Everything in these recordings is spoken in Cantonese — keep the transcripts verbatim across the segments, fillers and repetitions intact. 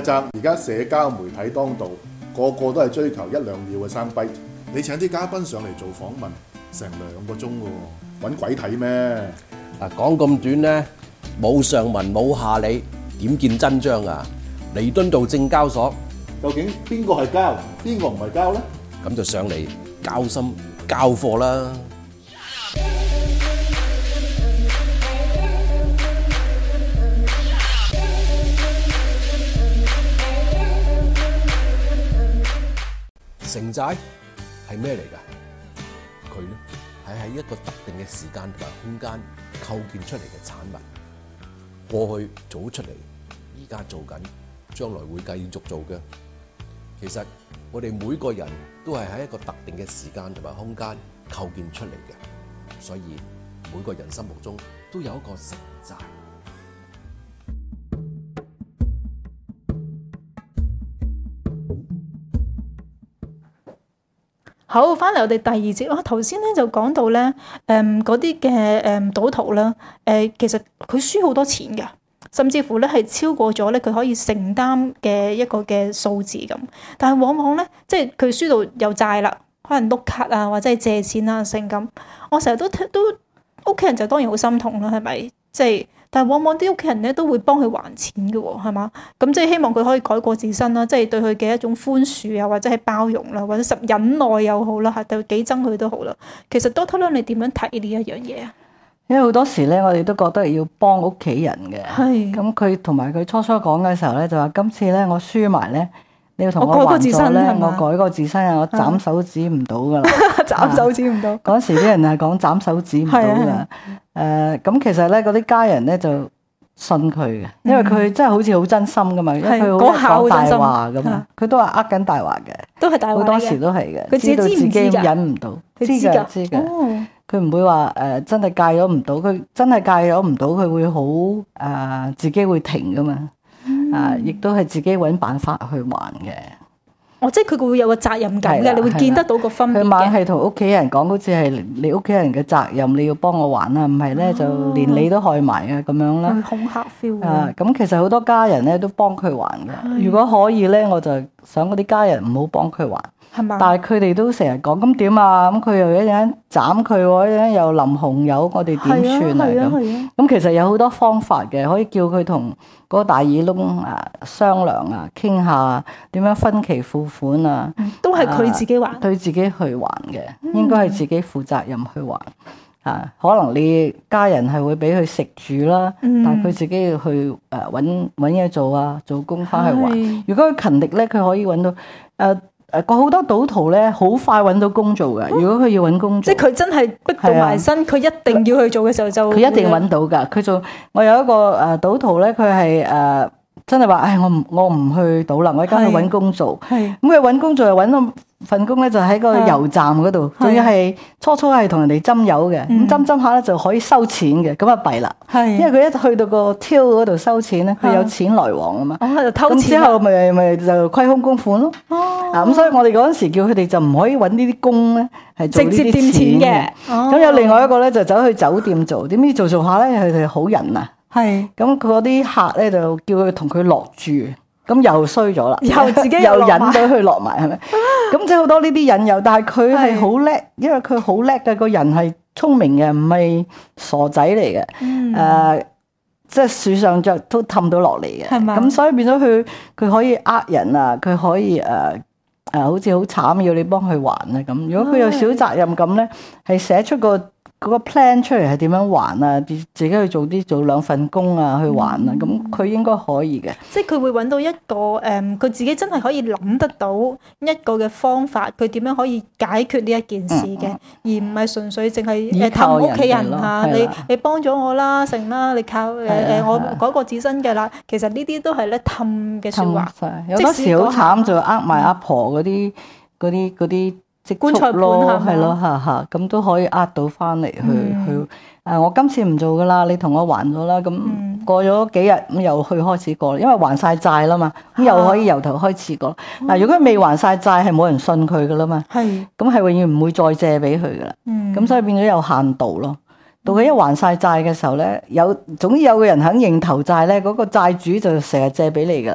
爭。而家社交媒體當道，個個都係追求一兩秒嘅生輝。你請啲嘉賓上嚟做訪問，成兩個鐘嘅喎，揾鬼睇咩？ 嗱，講咁短咧，冇上文冇下理，點見真章啊？彌敦道證交所， 究竟邊個係交，邊個唔係交呢？ 咁就上嚟交心交貨啦！城寨係咩嚟㗎？佢咧係喺一個特定嘅時間同埋空間構建出嚟嘅產物，過去做出嚟，而家做緊，將來會繼續做嘅。其實我哋每個人都係喺一個特定嘅時間同埋空間構建出嚟嘅，所以每個人心目中都有一個城寨。 好，翻嚟我哋第二節。我頭先咧就講到咧，誒嗰啲嘅誒賭徒啦，誒、呃、其實佢輸好多錢嘅，甚至乎咧係超過咗咧佢可以承擔嘅一個嘅數字咁。但係往往咧，即係佢輸到有債啦，可能碌卡啊，或者係借錢啊，成咁。我成日都都屋企人就當然好心痛啦，係咪？即係。但係往往啲屋企人咧都會幫佢還錢嘅喎，係嘛？咁即係希望佢可以改過自新啦，即係對佢嘅一種寬恕啊，或者係包容啦，或者實忍耐又好啦，嚇對幾憎佢都好啦。其實 Doctor Leung 你點樣睇呢一樣嘢啊？ 因為好多時咧，我哋都覺得要幫屋企人嘅。 係。咁佢同埋佢初初講嘅時候咧，就話今次咧我輸埋咧，你要同我改過自還咗咧， 身係嘛我改過自身啊，我斬手指唔到噶啦， 斬手指唔到。 嗰時啲人係講斬手指唔到噶。誒，咁其實咧嗰啲家人咧就信佢嘅，因為佢真係好似好真心噶嘛，因為佢好講大話噶嘛，佢都話呃緊大話嘅， 都係大話嘅， 好多時都係嘅， 佢自己知唔知㗎？ 知道自己忍唔到， 佢知㗎知㗎，佢唔會話誒真係戒咗唔到，佢真係戒咗唔到，佢會好誒自己會停噶嘛，啊，亦都係自己揾辦法去還嘅。 哦，即係佢會有個責任感嘅，你會見得到個分別嘅。 佢猛係同屋企人講，好似係你屋企人嘅責任，你要幫我還啊，唔係咧就連你都害埋啊咁樣啦。 恐嚇 feel 啊，咁其實好多家人咧都幫佢還嘅。如果可以咧，我就想嗰啲家人唔好幫佢還。係嘛？但係佢哋都成日講，咁點啊？咁佢又一陣斬佢喎，一陣又淋紅油，我哋點算啊？咁咁其實有好多方法嘅，可以叫佢同嗰個大耳窿啊商量啊，傾下點樣分期付款啊， 都係佢自己還， 對自己去還嘅，應該係自己負責任去還。啊，可能你家人係會俾佢食住啦，嗯、但係佢自己要去誒揾揾嘢做啊，做工翻去還。如果佢勤力咧，佢可以揾到誒。呃誒，個好多賭徒咧，好快揾到工做嘅。如果佢要揾工做， 即係佢真係逼到埋身，佢、啊、一定要去做嘅時候就佢一定揾到噶。佢做我有一個誒賭徒咧，佢係誒真係話，唉，我唔我唔去賭啦，我而家去揾工做。係咁佢揾工做又揾到份工咧，就喺個油站嗰度，仲要係初初係同人哋斟油嘅，咁斟斟下咧就可以收錢嘅，咁啊弊啦。係因為佢一去到個 till 嗰度收錢咧，佢有錢來往啊嘛。哦，就偷錢。咁之後咪咪就虧空公款咯。哦。啊，咁所以我哋嗰陣時叫佢哋就唔可以揾呢啲工咧，係做呢啲錢嘅。哦。咁有另外一個咧就走去酒店做，點知做做下咧佢哋好人啊。係。咁嗰啲客咧就叫佢同佢落住。咁又衰咗啦，又自己又引到佢落埋，係咪？咁即係好多呢啲引誘，但係佢係好叻，因為佢好叻嘅，個人係聰明嘅，唔係傻仔嚟嘅。誒、嗯呃，即係樹上着都氹到落嚟嘅。係嘛？咁所以變咗佢，佢可以呃人啊，佢可以誒誒、呃呃，好似好慘要你幫佢還啊咁。如果佢有少責任感咧，係寫出個。嗰個 plan 出嚟係點樣還啊？自自己去做啲做兩份工啊，去還啊，咁佢、嗯、應該可以嘅。即係佢會揾到一個誒，佢、嗯、自己真係可以諗得到一個嘅方法，佢點樣可改解決呢一件事嘅，嗯、而唔係純粹淨係誒氹屋企人啊！你你幫咗我啦，成啦，你靠誒誒、呃、我改過自身嘅啦。其實呢啲都係咧氹嘅説話。有多時好慘就呃埋阿婆嗰啲嗰啲嗰啲。棺材本咯，係咯，嚇嚇，咁都可以呃到翻嚟去、嗯、去。誒、啊，我今次唔做噶啦，你同我還咗啦。咁過咗幾日咁又去開始過，因為還晒債啦嘛，咁又可以由頭開始過。嗱、啊，如果未還晒債，係冇人信佢噶啦嘛。係。咁係永遠唔會再借俾佢噶啦。嗯。咁所以變咗有限度咯。到佢一還晒債嘅時候咧，有總之有個人肯認頭債咧，嗰、那個債主就成日借俾你噶啦。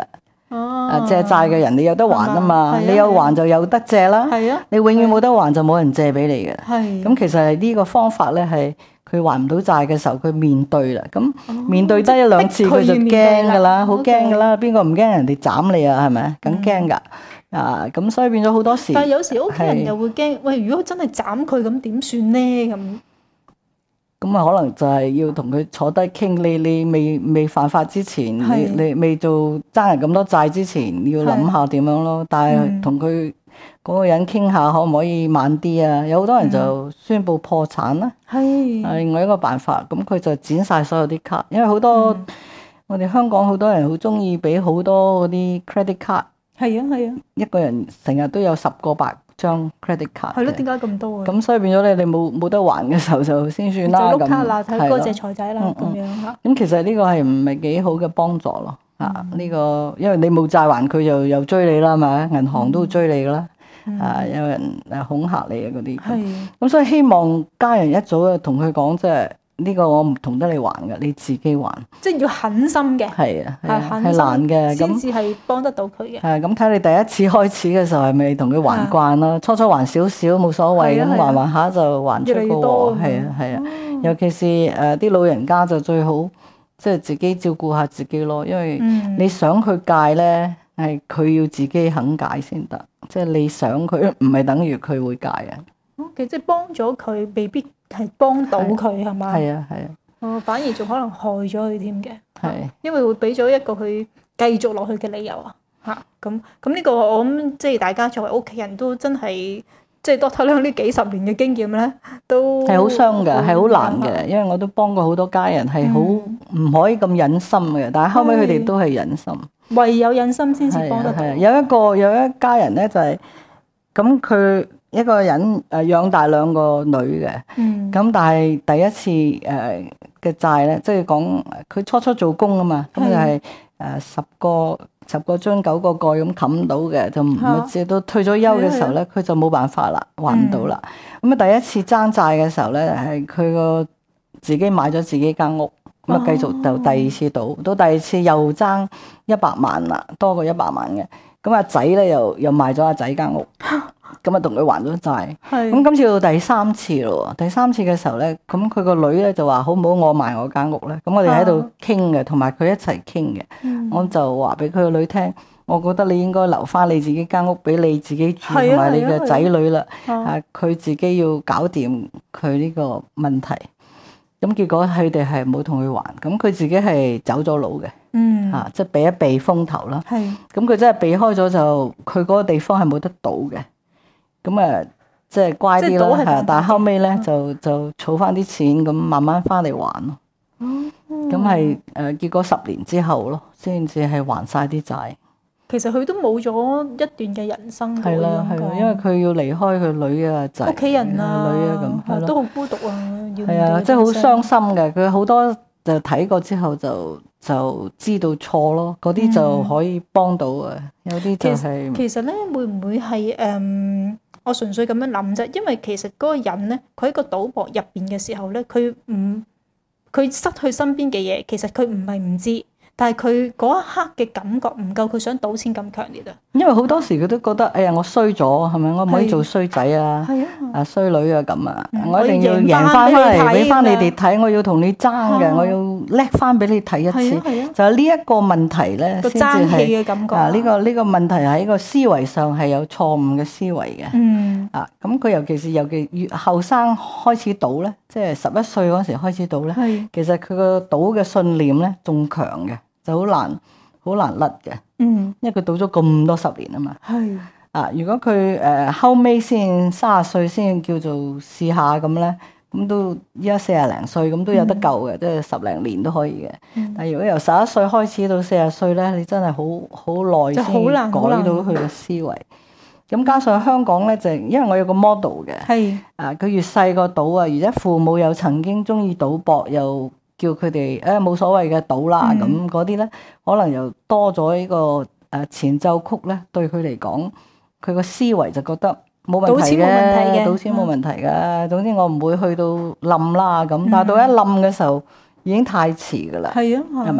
啊借債嘅人你有得還啊嘛， 係啊你有還就有得借啦。 係啊， 你永遠冇得還就冇人借俾你嘅。 係咁其實係呢個方法咧係。佢還唔到債嘅時候，佢面對啦。咁面對得一兩次，佢就驚噶啦，好驚噶啦。邊個唔驚人哋斬你啊？係咪？梗驚㗎。啊，咁所以變咗好多時。 但係有時屋企人又會驚，喂，如果真係斬佢咁點算咧？咁咁啊，可能就係要同佢坐低傾。你你未未犯法之前，你你未做爭人咁多債之前，要諗下點樣咯。但係同佢。嗰個人傾下可唔可以慢啲啊？有好多人就宣布破產啦，係、嗯、另外一個辦法。咁佢就剪晒所有啲卡，因為好多、嗯、我哋香港好多人好中意俾好多嗰啲 credit card。係啊係啊，一個人成日都有十個八張 credit card。係咯，點解咁多啊？咁所以變咗咧，你冇冇得還嘅時候就先算啦。就碌卡啦，睇嗰隻財仔啦，咁樣嚇。咁其實呢個係唔係幾好嘅幫助咯？啊、嗯，呢、這個因為你冇債還，佢又又追你啦，係咪？銀行都會追你噶啦。嗯、啊！有人誒恐嚇你啊嗰啲，咁、嗯、所以希望家人一早就同佢講，即係呢個我唔同得你還嘅，你自己還。即係要狠心嘅，係啊，係係難嘅，先至係幫得到佢嘅。係咁睇你第一次開始嘅時候係咪同佢還慣啦？初初還少少冇所謂，咁還還下就還出個禍。係啊係啊，尤其是誒啲、呃、老人家就最好即係自己照顧下自己咯，因為你想佢戒咧。係佢要自己肯戒先得，即係你想佢唔係等於佢會戒啊。OK，即係幫咗佢，未必係幫到佢係嘛？係啊係啊。哦，反而仲可能害咗佢添嘅。係，因為會俾咗一個佢繼續落去嘅理由啊。嚇，咁咁呢個我諗，即係大家作為屋企人都真係，即係 Doctor 呢幾十年嘅經驗咧，都係好傷嘅，係好難嘅。因為我都幫過好多家人，係好唔可以咁忍心嘅，但係後尾佢哋都係忍心。唯有忍心先至幫得到。有一個有一家人咧就係、是、咁，佢一個人誒養大兩個女嘅，咁、嗯、但係第一次誒嘅債咧，即係講佢初初做工啊嘛，咁就係誒十個十個樽九個蓋咁冚到嘅，就唔知到退咗休嘅時候咧，佢就冇辦法啦，還唔到啦。咁啊、嗯、第一次爭債嘅時候咧，係佢個自己買咗自己間屋。咁啊，繼續就第二次賭，到第二次又爭一百萬啦，多過一百萬嘅。咁阿仔咧又又賣咗阿仔間屋，咁啊同佢還咗債。咁今次到第三次咯，第三次嘅時候咧，咁佢個女咧就話：好唔好我賣我間屋咧？咁我哋喺度傾嘅，同埋佢一齊傾嘅。嗯、我就話俾佢個女聽，我覺得你應該留翻你自己間屋俾你自己住，同埋你嘅仔女啦。啊，佢自己要搞掂佢呢個問題。咁結果佢哋係冇同佢還，咁佢自己係走咗佬嘅，嗯，嚇、啊，即係避一避風頭啦。係是，咁佢真係避開咗就，佢嗰個地方係冇得賭嘅，咁啊，即係乖啲咯，係。但係後尾咧就就儲翻啲錢，咁慢慢翻嚟還咯。嗯，咁係誒結果十年之後咯，先至係還晒啲債。其實佢都冇咗一段嘅人生㗎，係啦係啦，因為佢要離開佢女啊仔、屋企人啊、女啊咁，係咯，都好孤獨啊。係啊，即係好傷心嘅。佢好多就睇過之後就就知道錯咯，嗰啲就可以幫到啊。有啲就係其實咧，會唔會係誒？我純粹咁樣諗啫，因為其實嗰個人咧，佢喺個賭博入邊嘅時候咧，佢唔佢失去身邊嘅嘢，其實佢唔係唔知。但係佢嗰一刻嘅感覺唔夠佢想賭錢咁強烈啊！因為好多時佢都覺得，哎呀，我衰咗，係咪？我唔可以做衰仔啊，啊衰女啊咁啊！我一定要贏翻翻嚟俾翻你哋睇，我要同你爭嘅，我要叻翻俾你睇一次。就係呢一個問題咧，先至係啊！呢個呢個問題喺個思維上係有錯誤嘅思維嘅。嗯。啊，咁佢尤其是尤其越後生開始賭咧，即係十一歲嗰時開始賭咧，其實佢個賭嘅信念咧仲強嘅。就好難，好難甩嘅。嗯，因為佢賭咗咁多十年啊嘛。係。啊，如果佢誒、呃、後尾先三十歲先叫做試下咁咧，咁都依家四廿零歲，咁都有得救嘅，即係、嗯、十零年都可以嘅。嗯、但係如果由十一歲開始到四十歲咧，你真係好好耐先改到佢嘅思維。咁加上香港咧，就因為我有個 model 嘅。係是。啊，佢越細個賭啊，而且父母又曾經中意賭博又。叫佢哋誒冇所謂嘅賭啦，咁嗰啲咧可能又多咗呢個誒前奏曲咧，對佢嚟講，佢個思維就覺得冇問題嘅，賭錢冇問題嘅，嗯、總之我唔會去到冧啦咁。但係到一冧嘅時候已經太遲㗎啦，係啊，係咪？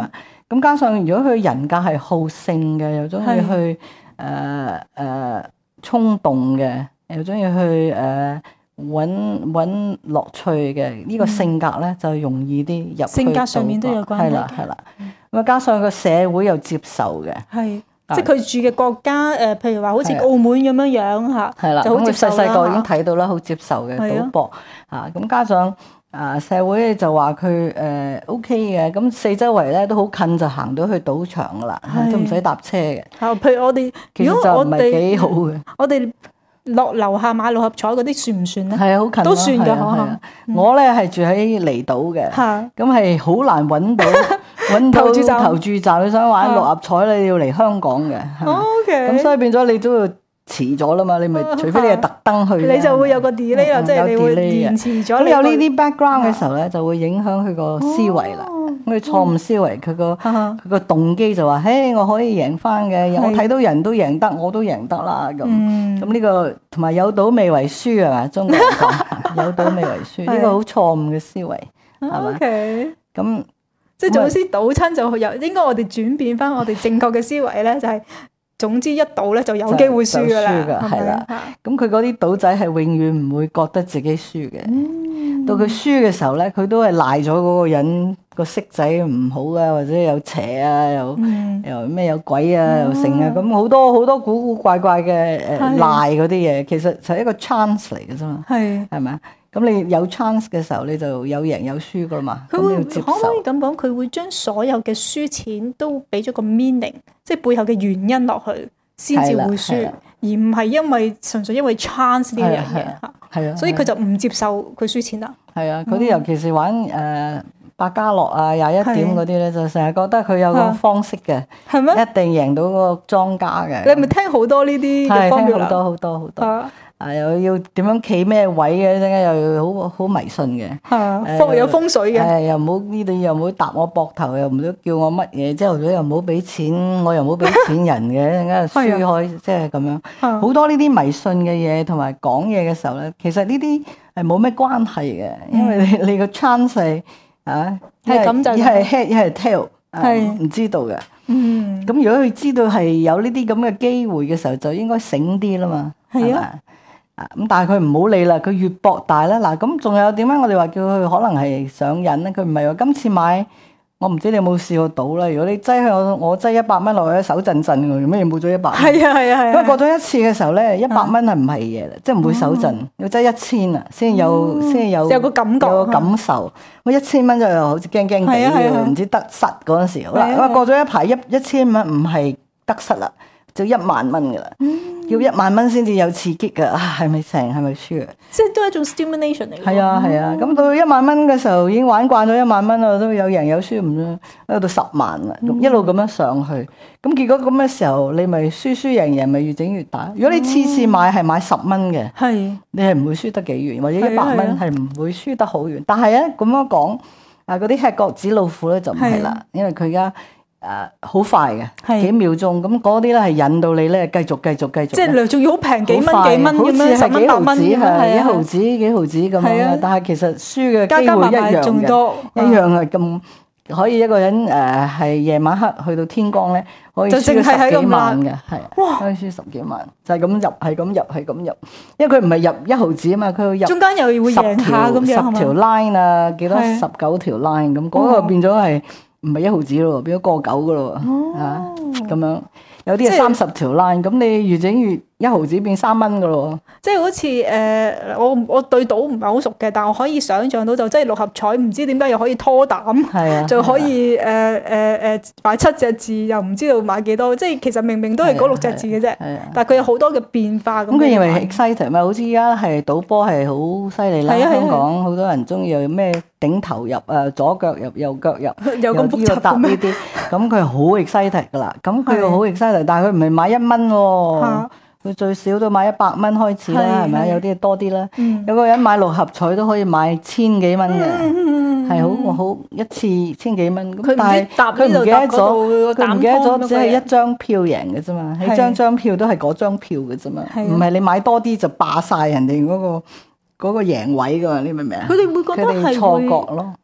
咁加上如果佢人格係好勝嘅，又中意去誒誒衝動嘅，又中意去誒揾揾樂趣嘅，呢個性格咧就容易啲入去。 性格上面都有關係嘅。 係啦係啦，咁啊加上個社會又接受嘅。 係。即係佢住嘅國家，誒，譬如話好似澳門咁樣樣嚇， 係啦， 就好接受啦。 咁佢細細個已經睇到啦，好接受嘅賭博嚇。咁加上啊社會就話佢誒 O K 嘅，咁四周圍咧都好近，就行到去賭場噶啦，都唔使搭車嘅。 嚇，譬如我哋， 其實就唔係幾好嘅。 我哋落樓下買六合彩嗰啲算唔算咧？ 係啊，好近都算㗎，可能。我咧係住喺離島嘅，咁係好難揾到。揾到投注站，你想玩六合彩，你要嚟香港嘅。 OK， 咁所以變咗你都要遲咗啦嘛，你咪除非你係特登去， 你就會有個 delay 啦，即係你會延遲咗。 咁有呢啲 background 嘅時候咧，就會影響佢個思維啦。咁佢錯誤思維，佢個佢個動機就話：嘿，我可以贏翻嘅，我睇到人都贏得，我都贏得啦。咁咁呢個同埋有賭未為輸啊嘛，中國人講有賭未為輸，呢個好錯誤嘅思維係嘛？ OK， 咁。 即係總之賭親就有，應該我哋轉變翻我哋正確嘅思維咧，就係總之一賭咧就有機會輸噶啦， 係啦。咁佢嗰啲賭仔係永遠唔會覺得自己輸嘅，嗯、到佢輸嘅時候咧，佢都係賴咗嗰個人個色仔唔好啊，或者有邪啊，又、嗯、又咩有鬼啊，又成啊，咁好多好多古古怪怪嘅誒賴嗰啲嘢，其實就係一個 chance 嚟嘅啫嘛，係係咪啊？咁你有 chance 嘅時候，你就有贏有輸噶啦嘛。 佢會要接受可唔可以咁講？佢會將所有嘅輸錢都俾咗個 meaning，即係背後嘅原因落去，先至會輸，而唔係因為純粹因為 chance 呢樣嘢嚇。係啊，所以佢就唔接受佢輸錢啦。係啊，嗰啲尤其是玩誒、呃、百家樂啊、廿一點嗰啲咧，就成日覺得佢有個方式嘅，係咩？一定贏到個莊家嘅。 你係咪聽好多呢啲嘅方面？ 好多好多好多。啊！又要點樣企咩位嘅？陣間又要好好迷信嘅， 風有風水嘅。 誒又唔好呢度又唔好搭我膊頭，又唔好叫我乜嘢，之後咗又唔好俾錢，我又唔好俾錢人嘅，陣間輸開，即係咁樣。好多呢啲迷信嘅嘢，同埋講嘢嘅時候咧，其實呢啲係冇咩關係嘅，因為你你個 chance 係啊， 係咁就一係 head 一係 tail，係唔知道嘅。嗯，咁如果佢知道係有呢啲咁嘅機會嘅時候，就應該醒啲啦嘛。係啊。啊咁，但係佢唔好理啦，佢越博大咧。嗱，咁仲有點解我哋話叫佢可能係上癮咧？佢唔係話今次買，我唔知你有冇試過賭啦。如果你擠我，我擠一百蚊落去，手震震嘅，做咩冇咗一百蚊？係啊係啊係啊！因為過咗一次嘅時候咧，一百蚊係唔係嘢啦，即係唔會手震。要擠一千啊，先有先有有個感覺， 有個感受。我一千蚊就好似驚驚地嘅，唔知得失嗰陣時。好啦，咁啊過咗一排一一千蚊唔係得失啦，就一萬蚊嘅啦。要一萬蚊先至有刺激㗎，係咪成係咪輸啊？ 即係都係一種 stimulation 嚟嘅。 係啊係啊，咁、哦、到一萬蚊嘅時候已經玩慣咗一萬蚊啦，都有贏有輸，唔到到十萬啦，嗯、一路咁樣上去。咁結果咁嘅時候，你咪輸輸贏贏咪越整越大。如果你次次買係買十蚊嘅，係、哦、你係唔會輸得幾遠，或者一百蚊係唔會輸得好遠。但係咧咁樣講，啊嗰啲吃角子老虎咧就唔係啦，因為佢而家。誒好快嘅，幾秒鐘咁嗰啲咧係引到你咧繼續繼續繼續。即係仲要好平幾蚊幾蚊咁樣，十蚊八蚊咁樣，一毫子幾毫子咁樣。但係其實輸嘅機會一樣嘅，一樣係咁可以一個人誒係夜晚黑去到天光咧，可以輸十幾萬嘅，係可以輸十幾萬，就係咁入係咁入係咁入，因為佢唔係入一毫子啊嘛，佢入中間又會贏下咁樣，十條 line 啊，幾多十九條 line 咁，嗰個變咗係。唔係一毫子咯，變咗個九噶咯，嚇咁樣。有啲係三十條 line，咁你越整越一毫子變三蚊噶咯。即係好似誒、呃，我我對賭唔係好熟嘅，但我可以想像到就即係六合彩，唔知點解又可以拖膽，啊、就可以誒誒誒買七隻字，又唔知道買幾多。即係其實明明都係嗰六隻字嘅啫，啊啊、但係佢有好多嘅變化。咁佢認為 excited 咪好似而家係賭波係好犀利啦，香港好多人中意有咩頂頭入啊，左腳入右腳入，有咁複雜呢啲，咁佢係好 excited 噶啦。咁佢又好 excited，但係佢唔係買一蚊喎。佢最少都買一百蚊開始啦，係咪？有啲多啲啦。嗯、有個人買六合彩都可以買千幾蚊嘅，係好好一次千幾蚊。咁但係佢唔記得咗，佢唔記得咗，只係一張票贏嘅啫嘛。係張張票都係嗰張票嘅啫嘛，唔係你買多啲就霸晒人哋嗰個嗰個贏位㗎嘛？你明唔明啊？佢哋會覺得係錯覺咯。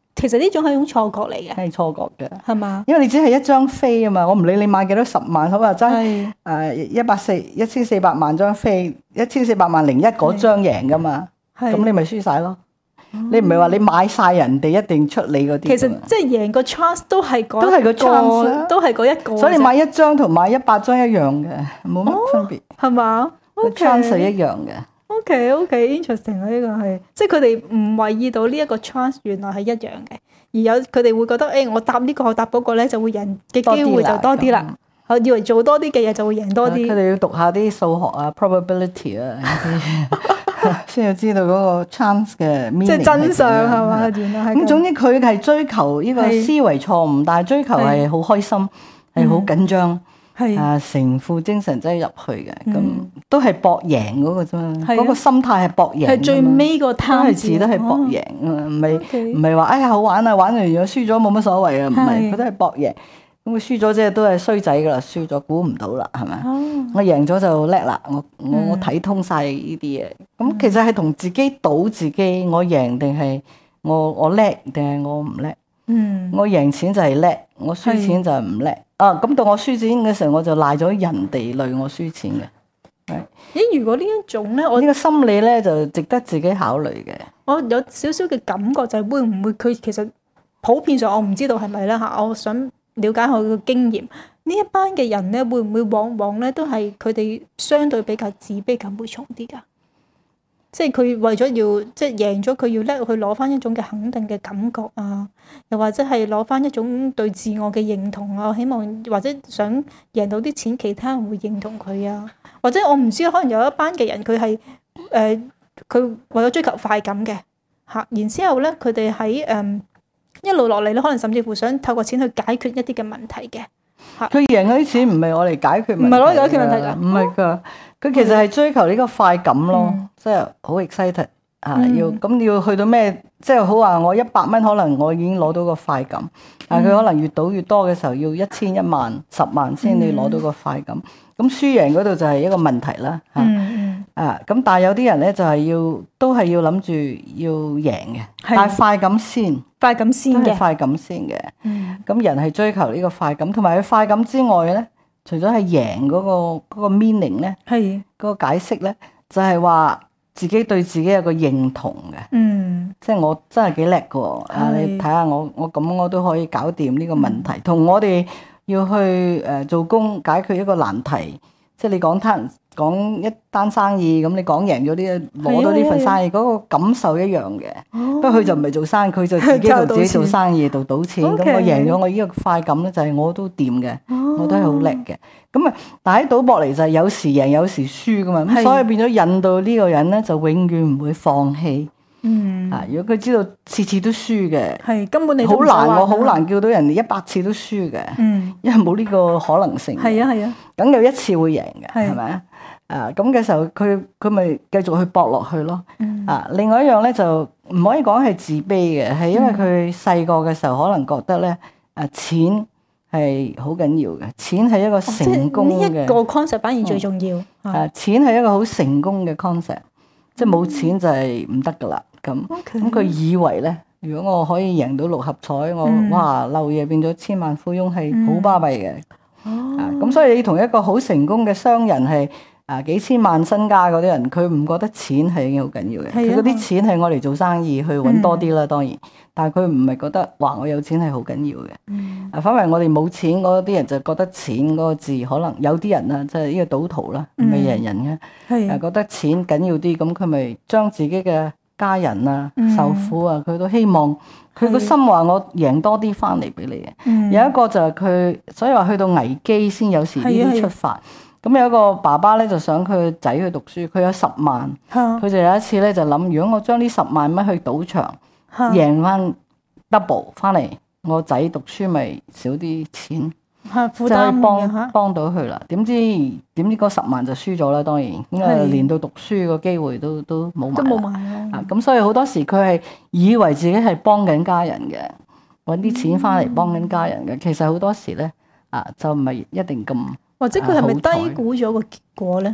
其實呢種係一種錯覺嚟嘅， 係錯覺嘅， 係嘛？ 因為你只係一張飛啊嘛，我唔理你買幾多十萬，好話真係誒一百四一千四百萬張飛，一千四百萬零一嗰張贏噶嘛，咁你咪輸晒咯。你唔係話你買晒人哋一定出你嗰啲。 其實即係贏個 chance 都係嗰都係個 chance， 都係嗰一個。 所以你買一張同買一百張一樣嘅，冇乜分別， 係嘛？ 個 chance 係一樣嘅。 OK OK，interesting 啊！呢個係即係佢哋唔為意到呢一個 chance 原來係一樣嘅，而有佢哋會覺得誒、欸，我答呢個我答嗰個咧就會贏嘅機會就多啲啦。我以為做多啲嘅嘢就會贏多啲。 佢哋要讀下啲數學啊 ，probability 啊，先要知道嗰個 chance 嘅 meaning 即係真相係嘛？ 係原來係咁。總之佢係追求呢個思維錯誤，但係追求係好開心，係好緊張。係啊，成副精神真係入去嘅，咁、嗯、都係搏贏嗰個啫嘛。嗰、啊、個心態係搏贏。係最尾個貪字都係搏贏啊，唔係唔係話哎呀好玩啊，玩完咗輸咗冇乜所謂啊，唔係佢都係搏贏。咁佢輸咗即係都係衰仔噶啦，輸咗估唔到啦，係咪？哦、我贏咗就叻啦，我我我睇通晒呢啲嘢。咁、嗯、其實係同自己賭自己，我贏定係我我叻定係我唔叻？嗯，我贏錢就係叻，我輸錢就係唔叻。啊，咁到我輸錢嘅時候，我就賴咗人哋累我輸錢嘅。係， 咦？如果呢一種咧，我呢個心理咧就值得自己考慮嘅。 我有少少嘅感覺就係會唔會佢其實普遍上我唔知道係咪啦嚇，我想了解我嘅經驗。呢一班嘅人咧，會唔會往往咧都係佢哋相對比較自卑感會重啲㗎？即係佢為咗要即係贏咗，佢要叻去攞翻一種嘅肯定嘅感覺啊，又或者係攞翻一種對自我嘅認同啊，希望或者想贏到啲錢，其他人會認同佢啊，或者我唔知，可能有一班嘅人佢係誒佢為咗追求快感嘅嚇，然之後咧佢哋喺誒一路落嚟咧，可能甚至乎想透過錢去解決一啲嘅問題嘅。 佢贏嗰啲錢唔係我嚟解決問題，唔係攞嚟解決問題㗎，唔係㗎。佢其實係追求呢個快感咯，嗯、即係好 excited 啊！嗯、要咁要去到咩？即係好話我一百蚊，可能我已經攞到個快感。但係佢可能越賭越多嘅時候，要一千、一萬、十萬先至攞到個快感。咁、嗯、輸贏嗰度就係一個問題啦。嚇、嗯、啊！咁但係有啲人咧就係要都係要諗住要贏嘅，的但係快感先， 快感先嘅， 快感先嘅。咁、 嗯、 人係追求呢個快感，同埋佢快感之外咧。除咗係贏嗰個嗰個 meaning 咧，係嗰個解釋咧，就係話自己對自己有個認同嘅，嗯，即係我真係幾叻㗎，啊，你睇下我我咁我都可以搞掂呢個問題，同我哋要去誒做工解決一個難題，即係你講攤講一單生意咁，你講贏咗啲攞到呢份生意，嗰個感受一樣嘅。不過佢就唔係做生意，佢就自己同自己做生意，度賭錢。咁我贏咗，我呢個快感咧就係我都掂嘅，我都係好叻嘅。咁啊，但喺賭博嚟就係有時贏有時輸噶嘛。咁所以變咗引到呢個人咧，就永遠唔會放棄。嗯。啊，如果佢知道次次都輸嘅，係根本你好難，我好難叫到人哋一百次都輸嘅。嗯。因為冇呢個可能性。係啊係啊。梗有一次會贏嘅，係咪啊？啊，咁嘅時候，佢佢咪繼續去搏落去咯。嗯、啊，另外一樣咧就唔可以講係自卑嘅，係因為佢細個嘅時候可能覺得咧，啊錢係好緊要嘅，錢係一個成功嘅。呢一個 concept 反而最重要。嗯、啊，錢係一個好成功嘅 concept，嗯、即係冇錢就係唔得噶啦。咁咁佢以為咧，如果我可以贏到六合彩，我、嗯、哇漏夜變咗千萬富翁係好巴閉嘅。哦、啊，咁所以你同一個好成功嘅商人係。啊，幾千萬身家嗰啲人，佢唔覺得錢係已經好緊要嘅。佢嗰啲錢係我嚟做生意去揾多啲啦，當然。但係佢唔係覺得話我有錢係好緊要嘅。嗯、啊，反為我哋冇錢嗰啲人就覺得錢嗰個字可能有啲人啊，即係呢個賭徒啦，唔係人人嘅。係、嗯、啊，覺得錢緊要啲，咁佢咪將自己嘅家人啊、受苦啊，佢都希望佢個心話我贏多啲翻嚟俾你嘅。嗯、有一個就係佢，所以話去到危機先有時呢啲出發。咁有一個爸爸咧就想佢個仔去讀書，佢有十萬，佢就有一次咧就諗，如果我將呢十萬蚊去賭場贏翻 double 翻嚟，我仔讀書咪少啲錢，就可以幫幫到佢啦。點知點知嗰十萬就輸咗啦，當然咁啊，連到讀書個機會都都冇埋，都冇埋啊！咁所以好多時佢係以為自己係幫緊家人嘅，揾啲錢翻嚟幫緊家人嘅，其實好多時咧啊就唔係一定咁。 或者佢係咪低估咗個結果咧？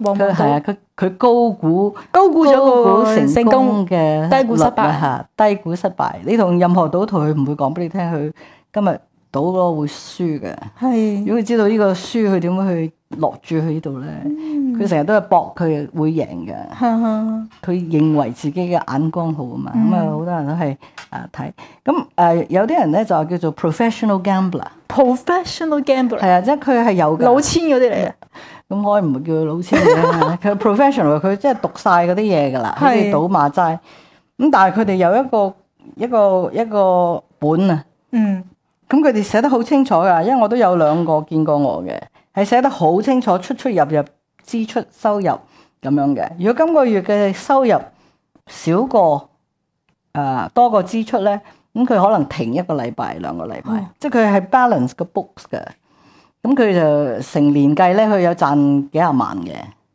黃佢係啊，佢佢高估高估咗個成成功功嘅低估失敗率嚇，低估失敗。你同任何賭徒，佢唔會講俾你聽，佢今日賭咯會輸嘅。 係如果佢知道呢個輸，佢點會去落注去呢度咧？佢成日都係搏佢會贏嘅。佢認為自己嘅眼光好啊嘛，咁啊好多人都係啊睇。咁誒有啲人咧就叫做 professional gambler。 professional gambler 係啊，即係佢係有嘅老千嗰啲嚟嘅。 咁我唔會叫佢老千嘅，佢 professional， 佢即係讀晒嗰啲嘢㗎啦，好似係賭馬齋。咁但係佢哋有一個一個一個本啊， 嗯， 咁佢哋寫得好清楚㗎，因為我都有兩個見過我嘅，係寫得好清楚，出出入入、支出收入咁樣嘅。如果今個月嘅收入少過誒、呃、多過支出咧，咁佢可能停一個禮拜、兩個禮拜， 哦即係佢係 balance 個 books 嘅。咁佢就成年計咧，佢有賺幾廿萬嘅。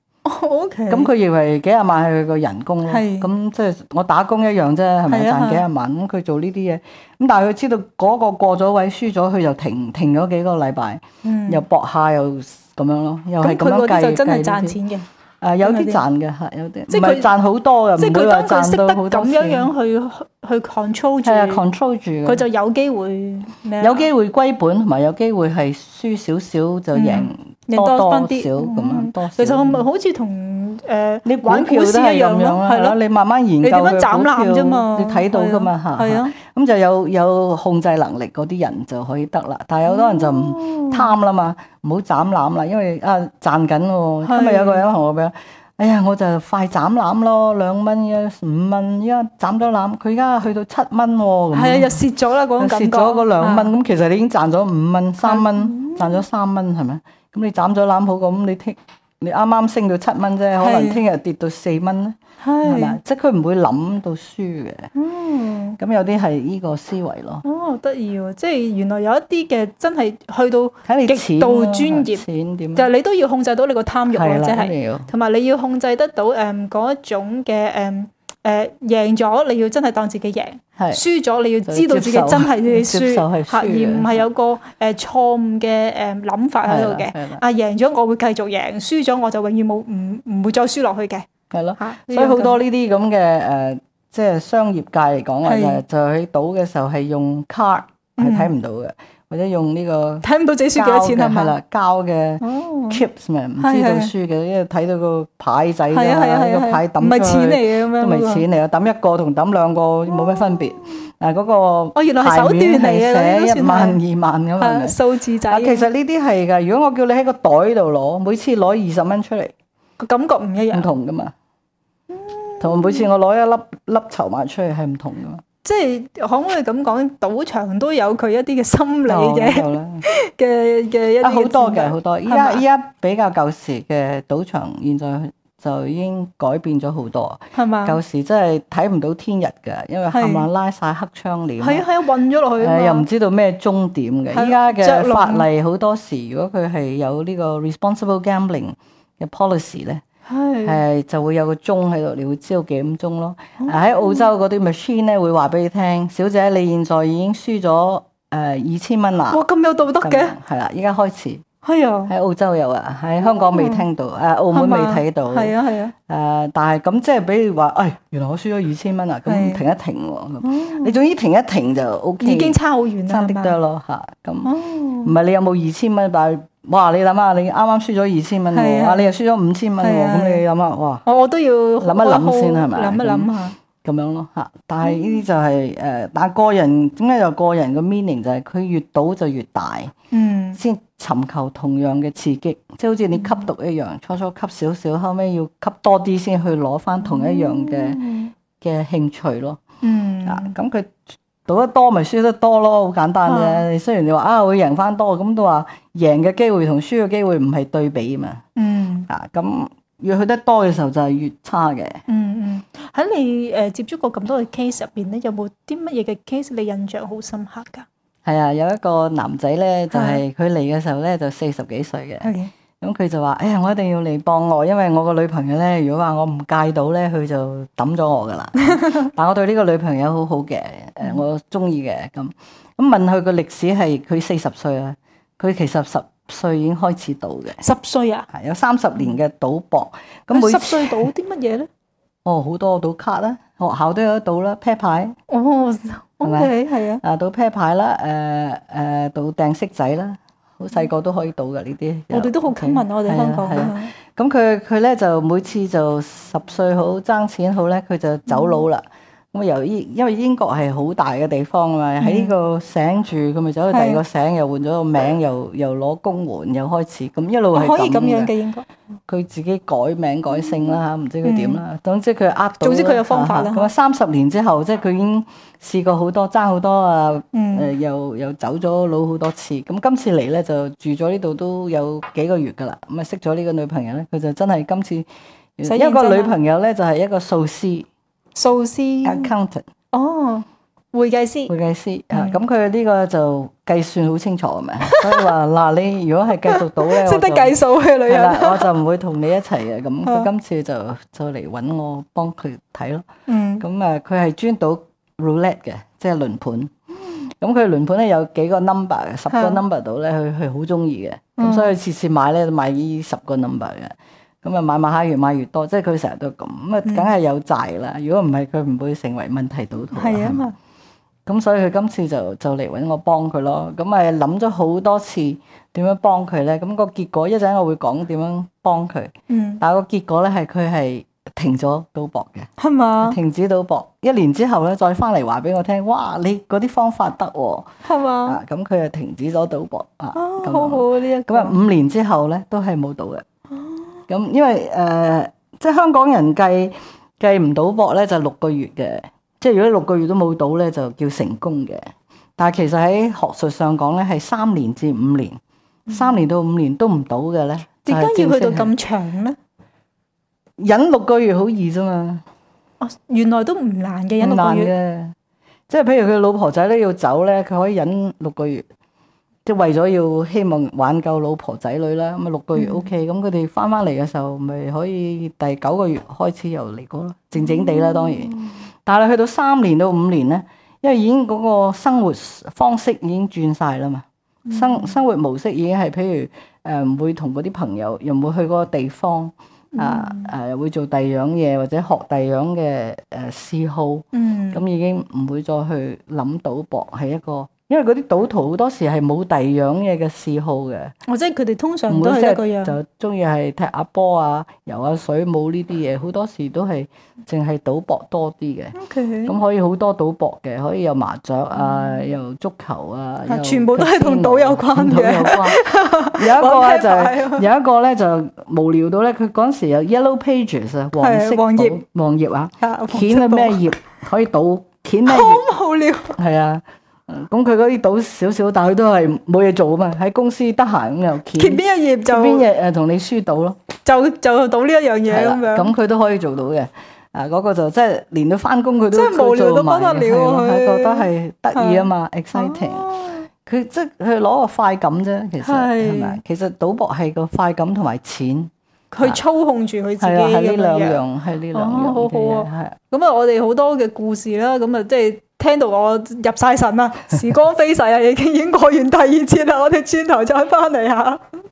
O K。 咁佢以為幾廿萬係佢個人工咯。 係咁即係我打工一樣啫，係咪係啊賺幾廿萬？咁佢做呢啲嘢，咁但係佢知道嗰個過咗位輸咗，佢又停停咗幾個禮拜， 嗯， 又搏下又咁樣咯，又係咁佢嗰啲咁樣計就真係賺計呢啲。 錢嘅。 誒有啲賺嘅嚇，有啲即係佢唔係賺好多嘅， 即係佢唔會話當佢識得賺到好多咁樣錢。 樣去去 control 住， 係啊，control 住嘅佢就有機會咩啊有機會歸本，同埋有機會係輸少少就贏贏多多少多分啲咁樣嗯多少。 其實咪好似同誒你股玩股市票都係一樣咯， 咁樣啦， 係咯， 你慢慢研究你點樣佢斬纜股票啫嘛， 你睇到噶嘛嚇。 係啊， 咁就有有控制能力嗰啲人就可以得啦。但係有好多人就唔貪啦嘛，唔好斬纜啦，因為啊賺緊喎。 係今日有個人同我講：哎呀，我就快斬纜咯，兩蚊嘅五蚊，依家斬咗纜，佢而家去到七蚊喎。咁係啊，又蝕咗啦嗰種感覺， 蝕咗嗰兩蚊， 啊咁其實你已經賺咗五蚊、三蚊，賺咗三蚊係咪？咁你斬咗攬好咁，你聽你啱啱升到七蚊啫，可能聽日跌到四蚊咧，係咪係？ 即係佢唔會諗到輸嘅。 嗯， 咁有啲係呢個思維咯， 哦，得意喎！即係原來有一啲嘅真係去到睇你極錢度咯專業， 錢點就係你都要控制到你個貪欲咯，即係啦，一係定要同埋你要控制得到誒嗰一種嘅誒誒贏咗，你要真係當自己贏。 係輸咗你要知道自己真係你輸， 接受係輸嚇而嘅唔係有個誒錯誤嘅誒諗法喺度嘅。 係啦啊贏咗我會繼續贏，輸咗我就永遠冇唔唔會再輸落去嘅係咯。 嚇。 所以好多呢啲咁嘅誒，即係商業界嚟講啊， 係就就喺賭嘅時候係用 card 係睇唔到嘅，或者用呢個睇唔到自己輸幾多錢係嘛？ 係啦，膠嘅。 哦， chips 咪唔知道係係輸嘅，因為睇到個牌仔㗎係啊係啊係嘛，個啊係啊， 牌抌唔係錢嚟出去嘅咁樣， 都唔係錢嚟啊！抌一個同抌兩個冇咩分別。嗱嗰個哦原來係手段嚟嘅牌面係寫一萬嗰啲二萬咁係啊樣。 數字仔啊，其實呢啲係㗎。如果我叫你喺個袋度攞，每次攞二十蚊出嚟， 個感覺唔一唔樣， 同㗎嘛。同每次我攞一粒粒籌碼出嚟係唔同㗎嘛。 即係可唔可以咁講？賭場都有佢一啲嘅心理有嘅有啦。 嘅嘅一啲啊，好多戰略嘅好多。依係嘛家依家比較舊時嘅賭場，現在就已經改變咗好多。 係嘛？ 舊時真係睇唔到天日㗎，因為係冚唪唥拉晒黑窗簾。 係啊係啊，混咗落去啊嘛誒又唔知道咩終點嘅。 係依家着嘅龍法例好多時，如果佢係有呢個 responsible gambling 嘅 policy 咧， 係誒就會有個鐘喺度，你會知道幾點鐘咯。 哦喺澳洲嗰啲 machine 咧會話俾你聽，小姐你現在已經輸咗誒二千蚊啦。 哇咁有道德咁嘅， 係啦，依家開始係啊， 喺澳洲有啊，喺香港未聽到，誒澳門未睇到。 係啊係啊， 誒，但係咁即係比如話，誒原來我輸咗二千蚊啊，咁係停一停喎。咁你總之停一停就 O K。 已經差好遠啦， 差啲係嘛多咯嚇，咁哦， 唔係你有冇二千蚊？但係哇，你諗下，你啱啱輸咗二千蚊係喎， 啊啊你又輸咗五千蚊喎， 係啊咁你諗下，哇我我都要諗一諗先係咪諗一諗下， 咁樣咯嚇。但係呢啲就係誒，但係個人點解有個人嘅 meaning 就係佢越賭就越大， 嗯先尋求同樣嘅刺激，即係好似你吸毒一樣，初初吸少少，後尾要吸多啲先去攞翻同一樣嘅嘅興趣咯。 嗯啊，咁佢賭得多咪輸得多咯，好簡單啫。 啊你雖然你話啊會贏翻多，咁都話贏嘅機會同輸嘅機會唔係對比嘛。 嗯啊，咁越去得多嘅時候就係越差嘅。 嗯嗯，喺你誒接觸過咁多嘅 case 入邊咧，有冇啲乜嘢嘅 case 你印象好深刻㗎？ 係啊，有一個男仔咧，就係佢嚟嘅時候咧就四十幾歲嘅。 係咁佢就話：哎呀，我一定要嚟幫我，因為我個女朋友咧，如果話我唔戒到咧，佢就抌咗我噶啦。但我對呢個女朋友好好嘅，誒，我中意嘅咁。咁問佢個歷史係佢四十歲啦，佢其實十歲已經開始賭嘅， 十歲啊？ 係有三十年嘅賭博。咁每佢十歲賭啲乜嘢咧？ 哦，好多賭卡啦，學校都有得賭啦，啤牌。 哦，OK，係啊。 啊，賭啤牌啦，誒誒，賭掟骰仔啦，好細個都可以賭㗎呢啲。 我哋都好 common，我哋香港。 係啊，咁佢佢咧就每次就十歲好爭錢好咧，佢就走佬啦。咁由於因為英國係好大嘅地方啊嘛，喺呢個省住，佢咪走去第二個省，又換咗個名，又又攞公援，又開始咁一路係可以咁樣嘅英國。 佢自己改名改姓啦嚇，唔知佢點啦。總之佢呃到。 總之佢有方法啦。 咁啊，三十年之後，即係佢已經試過好多爭好多啊，誒又又走咗佬好多次。咁今次嚟咧就住咗呢度都有幾個月㗎啦。咁啊識咗呢個女朋友咧，佢就真係今次一個女朋友咧就係一個數師。 數師 accountant 哦，會計師， 會計師啊，咁佢呢個就計算好清楚係咪？所以話嗱，你如果係繼續賭咧， 識得計數嘅女人， 我就唔會同你一齊嘅。咁佢今次就就嚟揾我幫佢睇咯。嗯，咁啊，佢係專賭 roulette 嘅，即係輪盤。咁佢輪盤咧有幾個 number 嘅，十個 number 度咧，佢佢好中意嘅。咁所以次次買咧都買呢十個 number 嘅。咁啊買買下越買越多，即係佢成日都咁，咁啊梗係有債啦。如果唔係，佢唔會成為問題賭徒。 係啊嘛。 咁所以佢今次就就嚟揾我幫佢咯。咁啊諗咗好多次點樣幫佢咧。咁個結果一陣我會講點樣幫佢。嗯。但係個結果咧係佢係停咗賭博嘅。 係嘛？ 停止賭博，一年之後咧再翻嚟話俾我聽，哇！你嗰啲方法得喎。 係嘛？ 啊，咁佢就停止咗賭博啊。 哦，好好啊呢一個。 咁啊五年之後咧都係冇賭嘅。咁因為誒、呃，即係香港人計計唔賭博咧，就六個月嘅。即係如果六個月都冇賭咧，就叫成功嘅。但係其實喺學術上講咧，係三年至五年，三年到五年都唔賭嘅咧。 點解要去到咁長咧？ 忍六個月好易啫嘛。 哦，原來都唔難嘅，忍六個月。 唔難嘅，即係譬如佢老婆仔都要走咧，佢可以忍六個月。即係為咗要希望挽救老婆仔女啦，咁啊六個月 O K，咁佢哋翻翻嚟嘅時候，咪可以第九個月開始又嚟過咯，靜靜地啦當然。但係去到三年到五年咧，因為已經嗰個生活方式已經轉晒啦嘛，生生活模式已經係譬如誒唔會同嗰啲朋友，又唔會去嗰個地方啊誒，會做第二樣嘢或者學第二樣嘅誒嗜好，咁已經唔會再去諗賭博係一個。因為嗰啲賭徒好多時係冇第二樣嘢嘅嗜好嘅， 或者佢哋通常都係一個樣， 就中意係踢下波啊、游下水，冇呢啲嘢，好多時都係淨係賭博多啲嘅。咁 Okay. 可以好多賭博嘅，可以有麻雀啊，嗯、有足球啊，有全部都係同賭有關嘅。 有關有一個咧就係有一個咧就無聊到咧，佢嗰陣時有 Yellow Pages 啊，黃色黃頁黃頁啊， 鉸係咩頁可以賭？鉸咩頁？ 好無聊。 係啊。咁佢嗰啲賭少少，但係佢都係冇嘢做啊嘛。喺公司得閒咁又鉸邊一頁就邊嘢誒同你輸賭咯， 就就賭呢一樣嘢咁樣。 咁佢都可以做到嘅。啊，嗰個就即係連到翻工佢都真係無聊到不得了， 佢覺得係得意啊嘛 ，exciting。佢即係佢攞個快感啫，其實係咪？其實賭博係個快感同埋錢， 佢操控住佢自己係呢兩樣， 樣係呢兩樣好好啊。 係咁啊，我哋好多嘅故事啦，咁啊，即係。聽到我入晒神啦，時光飛逝啊，已經已經過完第二節啦，我哋轉頭再翻嚟吓。